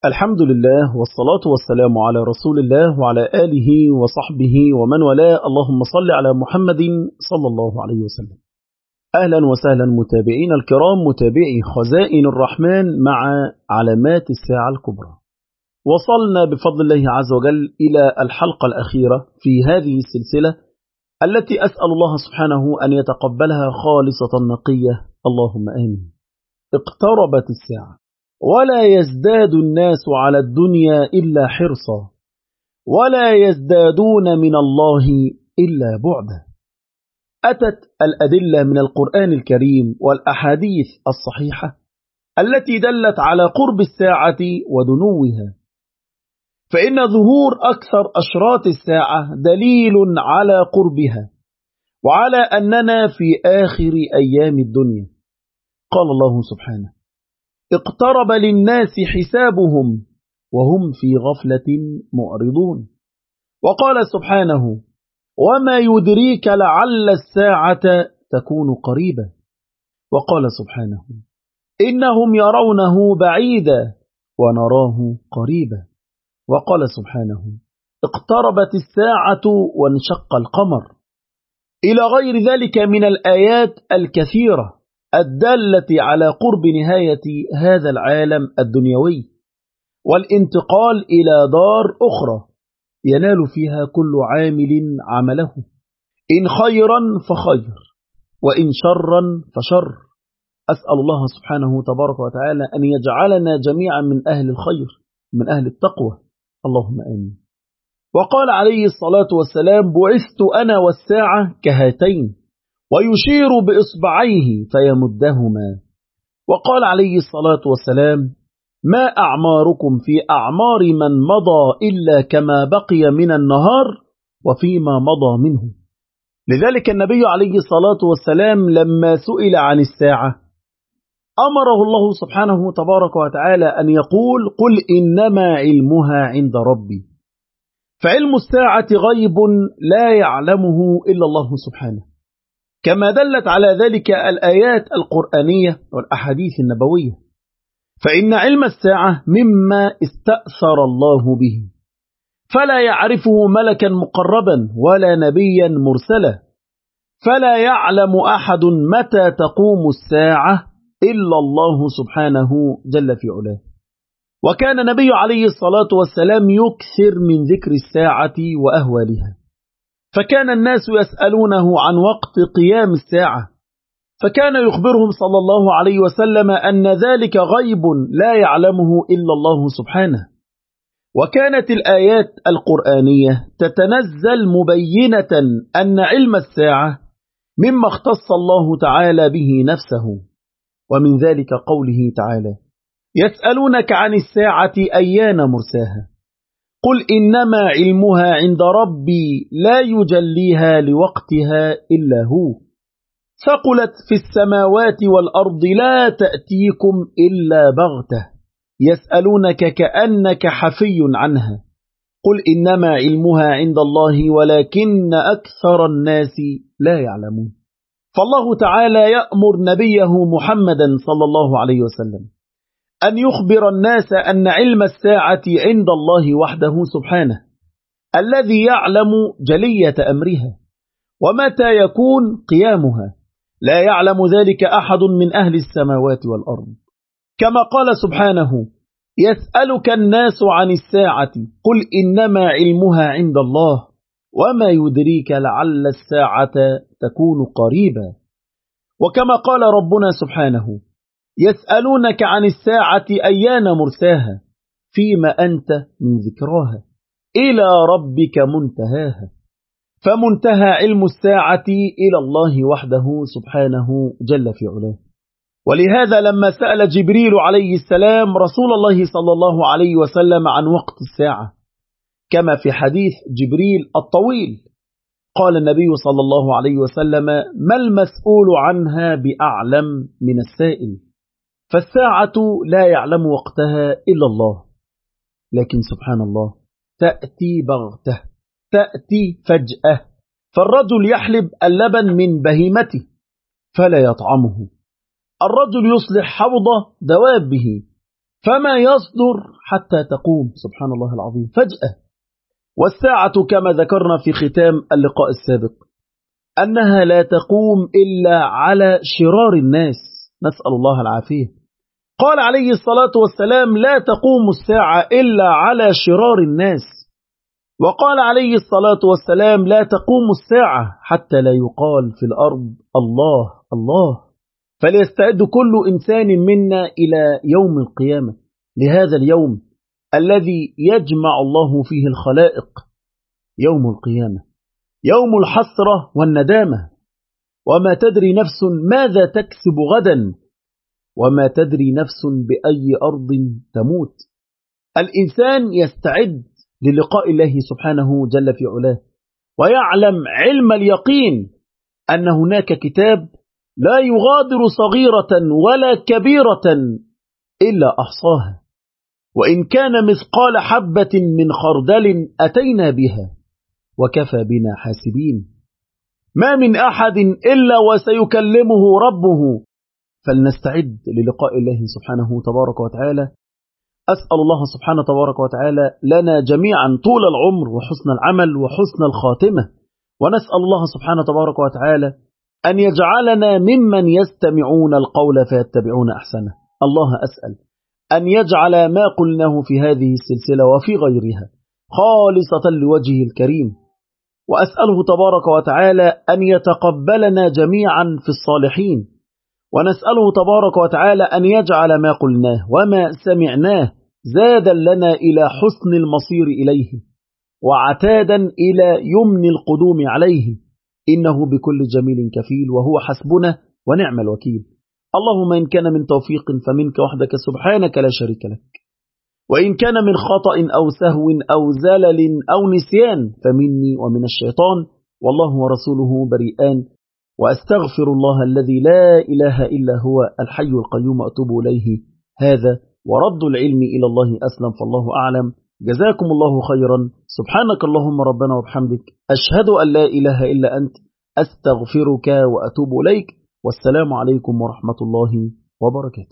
الحمد لله والصلاة والسلام على رسول الله وعلى آله وصحبه ومن والاه. اللهم صل على محمد صلى الله عليه وسلم. أهلا وسهلا متابعين الكرام، متابعي خزائن الرحمن مع علامات الساعة الكبرى. وصلنا بفضل الله عز وجل إلى الحلقة الأخيرة في هذه السلسلة التي أسأل الله سبحانه أن يتقبلها خالصة نقية، اللهم آمين. اقتربت الساعة ولا يزداد الناس على الدنيا إلا حرصا، ولا يزدادون من الله إلا بعدا. أتت الأدلة من القرآن الكريم والأحاديث الصحيحة التي دلت على قرب الساعة ودنوها، فإن ظهور أكثر أشراط الساعة دليل على قربها وعلى أننا في آخر أيام الدنيا. قال الله سبحانه: اقترب للناس حسابهم وهم في غفلة معرضون. وقال سبحانه: وما يدريك لعل الساعة تكون قريبة. وقال سبحانه: إنهم يرونه بعيدا ونراه قريبا. وقال سبحانه: اقتربت الساعة وانشق القمر، إلى غير ذلك من الآيات الكثيرة الدالة على قرب نهاية هذا العالم الدنيوي والانتقال إلى دار أخرى ينال فيها كل عامل عمله، إن خيرا فخير وإن شرا فشر. أسأل الله سبحانه تبارك وتعالى أن يجعلنا جميعا من أهل الخير من أهل التقوى، اللهم آمين. وقال عليه الصلاة والسلام: بعثت أنا والساعة كهاتين، ويشير بإصبعيه فيمدهما. وقال عليه الصلاة والسلام: ما أعماركم في أعمار من مضى إلا كما بقي من النهار وفيما مضى منه. لذلك النبي عليه الصلاة والسلام لما سئل عن الساعة أمره الله سبحانه تبارك وتعالى أن يقول: قل إنما علمها عند ربي. فعلم الساعة غيب لا يعلمه إلا الله سبحانه، كما دلت على ذلك الآيات القرآنية والأحاديث النبوية. فإن علم الساعة مما استأثر الله به، فلا يعرفه ملكا مقربا ولا نبيا مرسلا، فلا يعلم أحد متى تقوم الساعة إلا الله سبحانه جل في علاه. وكان النبي عليه الصلاة والسلام يكثر من ذكر الساعة وأهوالها، فكان الناس يسألونه عن وقت قيام الساعة، فكان يخبرهم صلى الله عليه وسلم أن ذلك غيب لا يعلمه إلا الله سبحانه. وكانت الآيات القرآنية تتنزل مبينة أن علم الساعة مما اختص الله تعالى به نفسه، ومن ذلك قوله تعالى: يسألونك عن الساعة أيان مرساها قل إنما علمها عند ربي لا يجليها لوقتها إلا هو ثقلت في السماوات والأرض لا تأتيكم إلا بغتة يسألونك كأنك حفي عنها قل إنما علمها عند الله ولكن أكثر الناس لا يعلمون. فالله تعالى يأمر نبيه محمدا صلى الله عليه وسلم أن يخبر الناس أن علم الساعة عند الله وحده سبحانه، الذي يعلم جلية أمرها ومتى يكون قيامها، لا يعلم ذلك أحد من أهل السماوات والأرض. كما قال سبحانه: يسألك الناس عن الساعة قل إنما علمها عند الله وما يدريك لعل الساعة تكون قريبا. وكما قال ربنا سبحانه: يسألونك عن الساعة أيان مرساها فيما أنت من ذكراها إلى ربك منتهاها. فمنتهى علم الساعة إلى الله وحده سبحانه جل في علاه. ولهذا لما سأل جبريل عليه السلام رسول الله صلى الله عليه وسلم عن وقت الساعة كما في حديث جبريل الطويل، قال النبي صلى الله عليه وسلم: ما المسؤول عنها بأعلم من السائل. فالساعة لا يعلم وقتها إلا الله، لكن سبحان الله تأتي بغتة، تأتي فجأة. فالرجل يحلب اللبن من بهيمته فلا يطعمه، الرجل يصلح حوض دوابه فما يصدر حتى تقوم، سبحان الله العظيم، فجأة. والساعة كما ذكرنا في ختام اللقاء السابق أنها لا تقوم إلا على شرار الناس، نسأل الله العافية. قال عليه الصلاة والسلام: لا تقوم الساعة إلا على شرار الناس. وقال عليه الصلاة والسلام: لا تقوم الساعة حتى لا يقال في الأرض الله الله. فليستعد كل إنسان منا إلى يوم القيامة، لهذا اليوم الذي يجمع الله فيه الخلائق، يوم القيامة، يوم الحسرة والندامة. وما تدري نفس ماذا تكسب غدا، وما تدري نفس بأي أرض تموت. الإنسان يستعد للقاء الله سبحانه جل في علاه، ويعلم علم اليقين أن هناك كتاب لا يغادر صغيرة ولا كبيرة إلا أحصاها، وإن كان مثقال حبة من خردل أتينا بها وكفى بنا حاسبين. ما من أحد إلا وسيكلمه ربه، فلنستعد للقاء الله سبحانه تبارك وتعالى. أسأل الله سبحانه تبارك وتعالى لنا جميعا طول العمر وحسن العمل وحسن الخاتمة، ونسأل الله سبحانه تبارك وتعالى أن يجعلنا ممن يستمعون القول فيتبعون أحسنه. الله أسأل أن يجعل ما قلناه في هذه السلسلة وفي غيرها خالصة لوجهه الكريم، وأسأله تبارك وتعالى أن يتقبلنا جميعا في الصالحين، ونسأله تبارك وتعالى أن يجعل ما قلناه وما سمعناه زادا لنا إلى حسن المصير إليه، وعتادا إلى يمن القدوم عليه، إنه بكل جميل كفيل، وهو حسبنا ونعم الوكيل. اللهم إن كان من توفيق فمنك وحدك سبحانك لا شريك لك، وإن كان من خطأ أو سهو أو زلل أو نسيان فمني ومن الشيطان، والله ورسوله بريئان. وأستغفر الله الذي لا إله إلا هو الحي القيوم أتوب إليه. هذا ورد العلم إلى الله أسلم، فالله أعلم. جزاكم الله خيرا. سبحانك اللهم ربنا وبحمدك، أشهد أن لا إله إلا أنت، أستغفرك وأتوب إليك. والسلام عليكم ورحمة الله وبركاته.